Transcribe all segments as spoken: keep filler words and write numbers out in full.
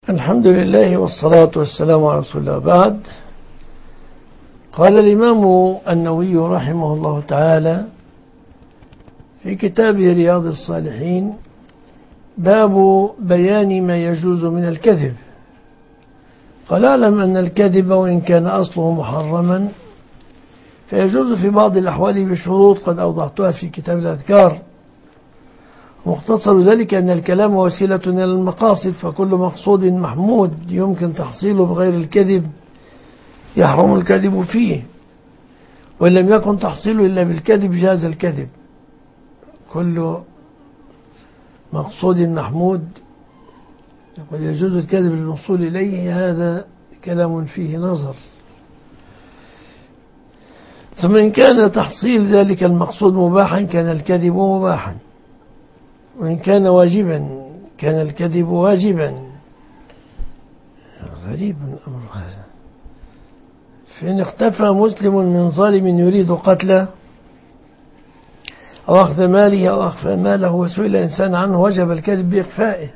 الحمد لله والصلاة والسلام على رسول الله. بعد، قال الإمام النووي رحمه الله تعالى في كتاب رياض الصالحين: باب بيان ما يجوز من الكذب. قال: اعلم أن الكذب وإن كان أصله محرما فيجوز في بعض الأحوال بشروط قد أوضحتها في كتاب الأذكار. مختصر ذلك أن الكلام وسيلة إلى المقاصد، فكل مقصود محمود يمكن تحصيله بغير الكذب يحرم الكذب فيه، وإن لم يكن تحصيله إلا بالكذب جاز الكذب. كل مقصود محمود يقول يجوز الكذب للوصول إليه، هذا كلام فيه نظر. ثم إن كان تحصيل ذلك المقصود مباحا كان الكذب مباحا، وإن كان واجبا كان الكذب واجبا. غريب الأمر هذا. فإن اختفى مسلم من ظالم يريد قتله أو أخذ ماله أو أخفى ماله وسئل إنسان عنه وجب الكذب بإخفائه.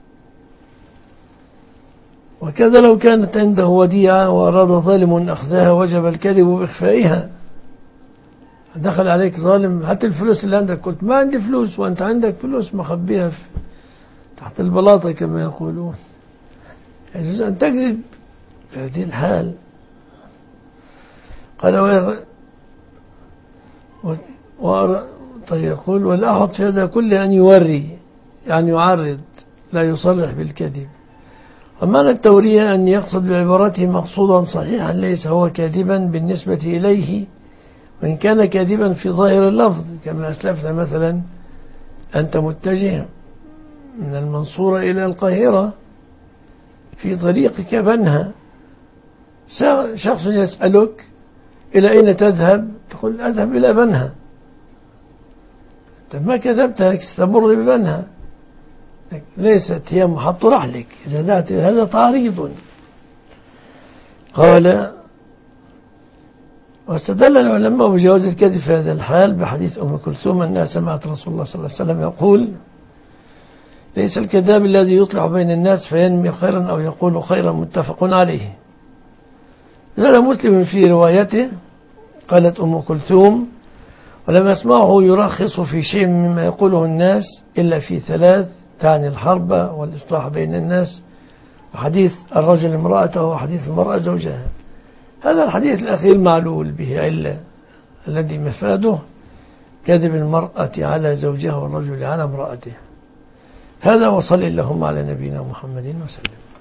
وكذا لو كانت عنده وديعة وأراد ظالم أخذها وجب الكذب بإخفائها. دخل عليك ظالم: هات الفلوس اللي عندك. قلت: ما عندي فلوس. وأنت عندك فلوس مخبيها تحت البلاطة كما يقولون. يجوز أن تكذب في هذه الحال. قال: و... طيب يقول: والأحط في هذا كله أن يوري، يعني يعرض، لا يصرح بالكذب. ومعنى التورية أن يقصد بعبارته مقصودا صحيحا ليس هو كاذبا بالنسبة إليه، وإن كان كاذبا في ظاهر اللفظ، كما أسلفنا مثلا: أنت متجه من المنصورة إلى القاهرة في طريقك بنها، شخص يسألك: إلى أين تذهب؟ تقول: أذهب إلى بنها. ما كذبت، تمر ببنها، ليست هي محط رحلك. إذا دعت هذا تعريض. قال: واستدل العلماء بجواز الكذب في هذا الحال بحديث أم كلثوم أنها سمعت رسول الله صلى الله عليه وسلم يقول: ليس الكذاب الذي يصلح بين الناس فينمي خيرا أو يقول خيرا. متفق عليه. زال مسلم في روايته قالت أم كلثوم: ولم أسمعه يرخص في شيء مما يقوله الناس إلا في ثلاث، تعني الحرب والإصلاح بين الناس، وحديث الرجل امرأته، وحديث المرأة زوجها. هذا الحديث الأخير معلول به علة، الذي مفاده كذب المرأة على زوجها والرجل على امرأته. هذا، وصل اللهم على نبينا محمد وسلم.